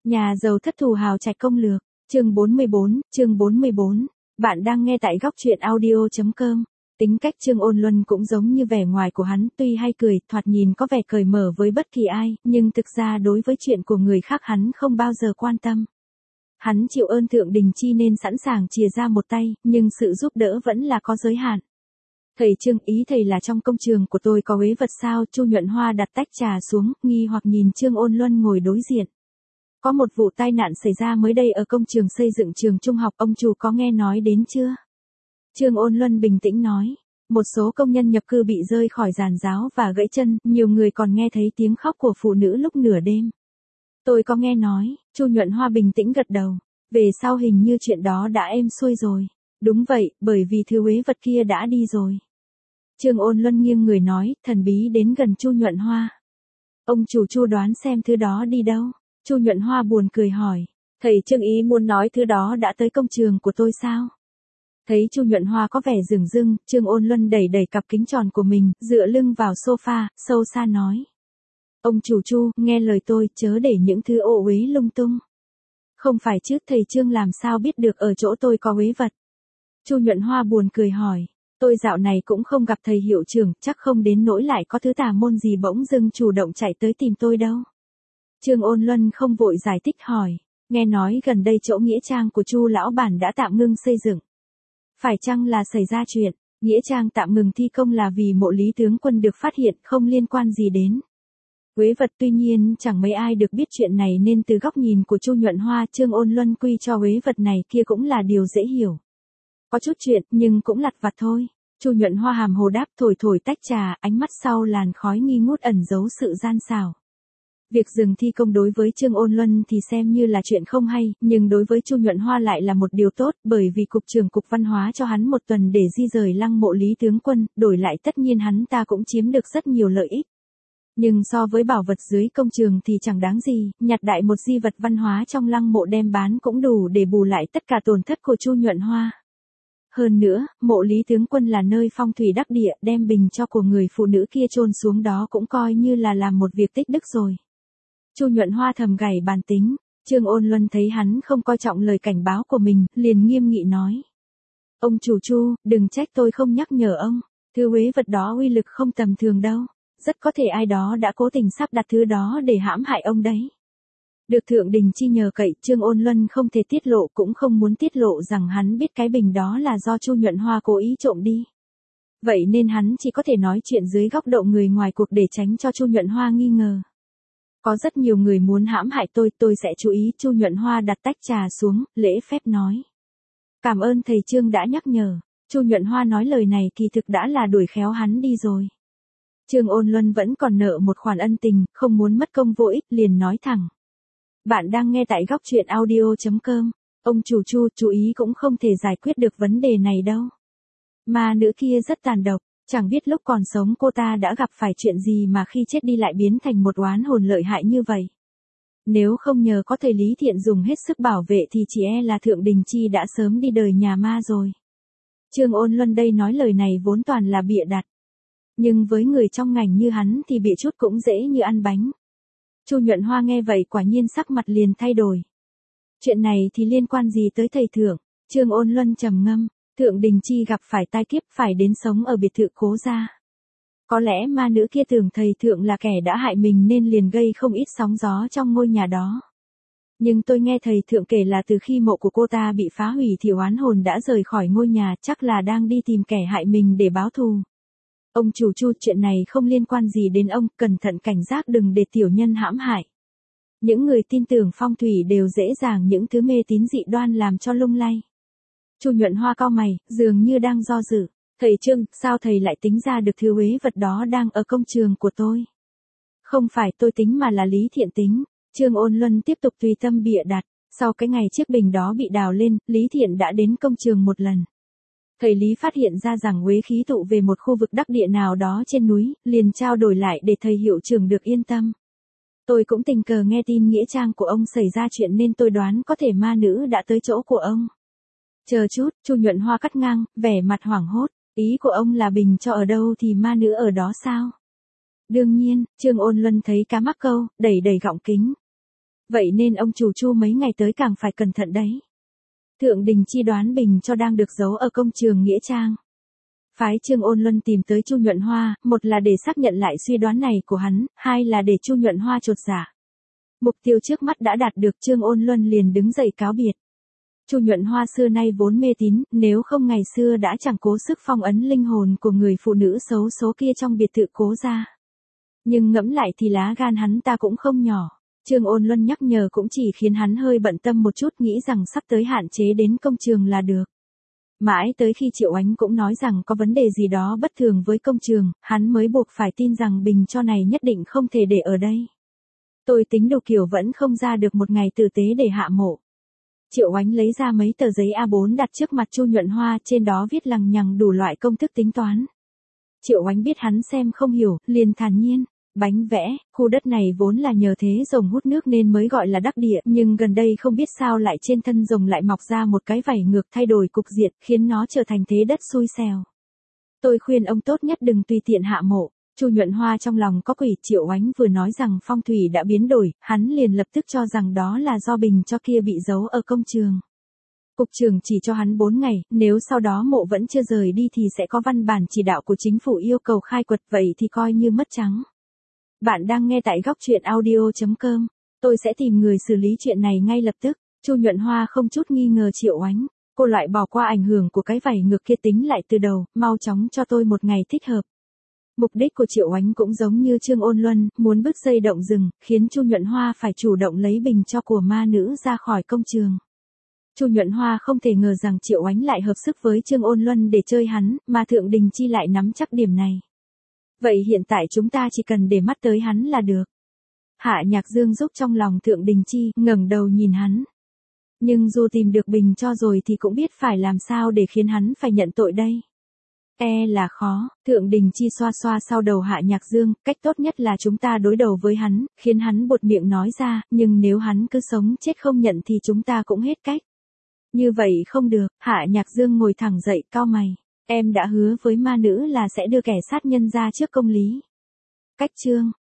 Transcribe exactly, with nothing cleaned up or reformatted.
Nhà giàu thất thù hào trạch công lược, chương bốn mươi bốn, chương bốn mươi bốn. Bạn đang nghe tại góc truyện audio chấm com. Tính cách Trương Ôn Luân cũng giống như vẻ ngoài của hắn, tuy hay cười, thoạt nhìn có vẻ cởi mở với bất kỳ ai, nhưng thực ra đối với chuyện của người khác hắn không bao giờ quan tâm. Hắn chịu ơn Thượng Đình Chi nên sẵn sàng chìa ra một tay, nhưng sự giúp đỡ vẫn là có giới hạn. Thầy Trương, ý thầy là trong công trường của tôi có uế vật sao? Chu Nhuận Hoa đặt tách trà xuống, nghi hoặc nhìn Trương Ôn Luân ngồi đối diện. Có một vụ tai nạn xảy ra mới đây ở công trường xây dựng trường trung học, ông chủ có nghe nói đến chưa? Trương Ôn Luân bình tĩnh nói, một số công nhân nhập cư bị rơi khỏi giàn giáo và gãy chân, nhiều người còn nghe thấy tiếng khóc của phụ nữ lúc nửa đêm. Tôi có nghe nói, Chu Nhuận Hoa bình tĩnh gật đầu, về sau hình như chuyện đó đã êm xuôi rồi. Đúng vậy, bởi vì thứ uế vật kia đã đi rồi. Trương Ôn Luân nghiêng người nói, thần bí đến gần Chu Nhuận Hoa. Ông chủ Chu đoán xem thứ đó đi đâu? Chu Nhuận Hoa buồn cười hỏi, thầy Trương ý muốn nói thứ đó đã tới công trường của tôi sao? Thấy Chu Nhuận Hoa có vẻ dửng dưng, Trương Ôn Luân đẩy đẩy cặp kính tròn của mình, dựa lưng vào sofa, sâu xa nói. Ông chủ Chu, nghe lời tôi, chớ để những thứ ô uế lung tung. Không phải chứ, thầy Trương làm sao biết được ở chỗ tôi có uế vật? Chu Nhuận Hoa buồn cười hỏi, tôi dạo này cũng không gặp thầy hiệu trưởng, chắc không đến nỗi lại có thứ tà môn gì bỗng dưng chủ động chạy tới tìm tôi đâu. Trương Ôn Luân không vội giải thích hỏi, nghe nói gần đây chỗ nghĩa trang của Chu lão bản đã tạm ngưng xây dựng. Phải chăng là xảy ra chuyện, nghĩa trang tạm ngừng thi công là vì mộ Lý tướng quân được phát hiện, không liên quan gì đến uế vật? Tuy nhiên chẳng mấy ai được biết chuyện này nên từ góc nhìn của Chu Nhuận Hoa, Trương Ôn Luân quy cho uế vật này kia cũng là điều dễ hiểu. Có chút chuyện, nhưng cũng lặt vặt thôi. Chu Nhuận Hoa hàm hồ đáp, thổi thổi tách trà, ánh mắt sau làn khói nghi ngút ẩn giấu sự gian xảo. Việc dừng thi công đối với Trương Ôn Luân thì xem như là chuyện không hay, nhưng đối với Chu Nhuận Hoa lại là một điều tốt, bởi vì cục trưởng cục văn hóa cho hắn một tuần để di rời lăng mộ Lý tướng quân, đổi lại tất nhiên hắn ta cũng chiếm được rất nhiều lợi ích. Nhưng so với bảo vật dưới công trường thì chẳng đáng gì, nhặt đại một di vật văn hóa trong lăng mộ đem bán cũng đủ để bù lại tất cả tổn thất của Chu Nhuận Hoa. Hơn nữa, mộ Lý tướng quân là nơi phong thủy đắc địa, đem bình cho của người phụ nữ kia chôn xuống đó cũng coi như là làm một việc tích đức rồi. Chu Nhuận Hoa thầm gảy bàn tính, Trương Ôn Luân thấy hắn không coi trọng lời cảnh báo của mình, liền nghiêm nghị nói. Ông chủ Chu, đừng trách tôi không nhắc nhở ông, thứ uế vật đó uy lực không tầm thường đâu, rất có thể ai đó đã cố tình sắp đặt thứ đó để hãm hại ông đấy. Được Thượng Đình Chi nhờ cậy, Trương Ôn Luân không thể tiết lộ cũng không muốn tiết lộ rằng hắn biết cái bình đó là do Chu Nhuận Hoa cố ý trộm đi. Vậy nên hắn chỉ có thể nói chuyện dưới góc độ người ngoài cuộc để tránh cho Chu Nhuận Hoa nghi ngờ. Có rất nhiều người muốn hãm hại tôi, tôi sẽ chú ý. Chu Nhuận Hoa đặt tách trà xuống, lễ phép nói. Cảm ơn thầy Trương đã nhắc nhở. Chu Nhuận Hoa nói lời này kỳ thực đã là đuổi khéo hắn đi rồi. Trương Ôn Luân vẫn còn nợ một khoản ân tình, không muốn mất công vô ích, liền nói thẳng. Bạn đang nghe tại góc truyện audio chấm com. Ông chủ Chu, chú ý cũng không thể giải quyết được vấn đề này đâu. Ma nữ kia rất tàn độc, chẳng biết lúc còn sống cô ta đã gặp phải chuyện gì mà khi chết đi lại biến thành một oán hồn lợi hại như vậy. Nếu không nhờ có thầy Lý Thiện dùng hết sức bảo vệ thì chỉ e là Thượng Đình Chi đã sớm đi đời nhà ma rồi. Trương Ôn Luân đây nói lời này vốn toàn là bịa đặt. Nhưng với người trong ngành như hắn thì bịa chút cũng dễ như ăn bánh. Chu Nhuận Hoa nghe vậy quả nhiên sắc mặt liền thay đổi. Chuyện này thì liên quan gì tới thầy Thượng? Trương Ôn Luân trầm ngâm, Thượng Đình Chi gặp phải tai kiếp, phải đến sống ở biệt thự Cố gia. Có lẽ ma nữ kia tưởng thầy Thượng là kẻ đã hại mình nên liền gây không ít sóng gió trong ngôi nhà đó. Nhưng tôi nghe thầy Thượng kể là từ khi mộ của cô ta bị phá hủy thì oán hồn đã rời khỏi ngôi nhà, chắc là đang đi tìm kẻ hại mình để báo thù. Ông chủ Chu, chuyện này không liên quan gì đến ông, cẩn thận cảnh giác đừng để tiểu nhân hãm hại. Những người tin tưởng phong thủy đều dễ dàng những thứ mê tín dị đoan làm cho lung lay. Chu Nhuận Hoa cau mày, dường như đang do dự. Thầy Trương, sao thầy lại tính ra được thứ uế vật đó đang ở công trường của tôi? Không phải tôi tính mà là Lý Thiện tính. Trương Ôn Luân tiếp tục tùy tâm bịa đặt. Sau cái ngày chiếc bình đó bị đào lên, Lý Thiện đã đến công trường một lần. Thầy Lý phát hiện ra rằng uế khí tụ về một khu vực đắc địa nào đó trên núi, liền trao đổi lại để thầy hiệu trưởng được yên tâm. Tôi cũng tình cờ nghe tin nghĩa trang của ông xảy ra chuyện nên tôi đoán có thể ma nữ đã tới chỗ của ông. Chờ chút, Chu Nhuận Hoa cắt ngang, vẻ mặt hoảng hốt, ý của ông là bình cho ở đâu thì ma nữ ở đó sao? Đương nhiên, Trương Ôn Luân thấy cá mắc câu, đẩy đẩy gọng kính. Vậy nên ông chủ Chu mấy ngày tới càng phải cẩn thận đấy. Thượng Đình Chi đoán Bình cho đang được giấu ở công trường Nghĩa Trang. Phái Trương Ôn Luân tìm tới Chu Nhuận Hoa, một là để xác nhận lại suy đoán này của hắn, hai là để Chu Nhuận Hoa chột dạ. Mục tiêu trước mắt đã đạt được, Trương Ôn Luân liền đứng dậy cáo biệt. Chu Nhuận Hoa xưa nay vốn mê tín, nếu không ngày xưa đã chẳng cố sức phong ấn linh hồn của người phụ nữ xấu số kia trong biệt thự Cố gia. Nhưng ngẫm lại thì lá gan hắn ta cũng không nhỏ. Trương Ôn Luân nhắc nhở cũng chỉ khiến hắn hơi bận tâm một chút, nghĩ rằng sắp tới hạn chế đến công trường là được. Mãi tới khi Triệu Ánh cũng nói rằng có vấn đề gì đó bất thường với công trường, hắn mới buộc phải tin rằng Bình cho này nhất định không thể để ở đây. Tôi tính đủ kiểu vẫn không ra được một ngày tử tế để hạ mộ. Triệu Ánh lấy ra mấy tờ giấy A bốn đặt trước mặt Chu Nhuận Hoa, trên đó viết lằng nhằng đủ loại công thức tính toán. Triệu Ánh biết hắn xem không hiểu, liền thản nhiên. Bánh vẽ, khu đất này vốn là nhờ thế rồng hút nước nên mới gọi là đắc địa, nhưng gần đây không biết sao lại trên thân rồng lại mọc ra một cái vảy ngược thay đổi cục diện, khiến nó trở thành thế đất xui xẻo. Tôi khuyên ông tốt nhất đừng tùy tiện hạ mộ. Chu Nhuận Hoa trong lòng có quỷ. Triệu Ánh vừa nói rằng phong thủy đã biến đổi, hắn liền lập tức cho rằng đó là do Bình cho kia bị giấu ở công trường. Cục trưởng chỉ cho hắn bốn ngày, nếu sau đó mộ vẫn chưa rời đi thì sẽ có văn bản chỉ đạo của chính phủ yêu cầu khai quật, vậy thì coi như mất trắng. Bạn đang nghe tại góc truyện audio chấm com. Tôi sẽ tìm người xử lý chuyện này ngay lập tức. Chu Nhuận Hoa không chút nghi ngờ Triệu Ánh. Cô loại bỏ qua ảnh hưởng của cái vảy ngược kia, tính lại từ đầu, mau chóng cho tôi một ngày thích hợp. Mục đích của Triệu Ánh cũng giống như Trương Ôn Luân, muốn bứt dây động rừng, khiến Chu Nhuận Hoa phải chủ động lấy Bình cho của ma nữ ra khỏi công trường. Chu Nhuận Hoa không thể ngờ rằng Triệu Ánh lại hợp sức với Trương Ôn Luân để chơi hắn, mà Thượng Đình Chi lại nắm chắc điểm này. Vậy hiện tại chúng ta chỉ cần để mắt tới hắn là được. Hạ Nhạc Dương giúp trong lòng Thượng Đình Chi, ngẩng đầu nhìn hắn. Nhưng dù tìm được Bình cho rồi thì cũng biết phải làm sao để khiến hắn phải nhận tội đây. E là khó. Thượng Đình Chi xoa xoa sau đầu Hạ Nhạc Dương, cách tốt nhất là chúng ta đối đầu với hắn, khiến hắn buột miệng nói ra, nhưng nếu hắn cứ sống chết không nhận thì chúng ta cũng hết cách. Như vậy không được. Hạ Nhạc Dương ngồi thẳng dậy, cau mày. Em đã hứa với ma nữ là sẽ đưa kẻ sát nhân ra trước công lý. Cách chương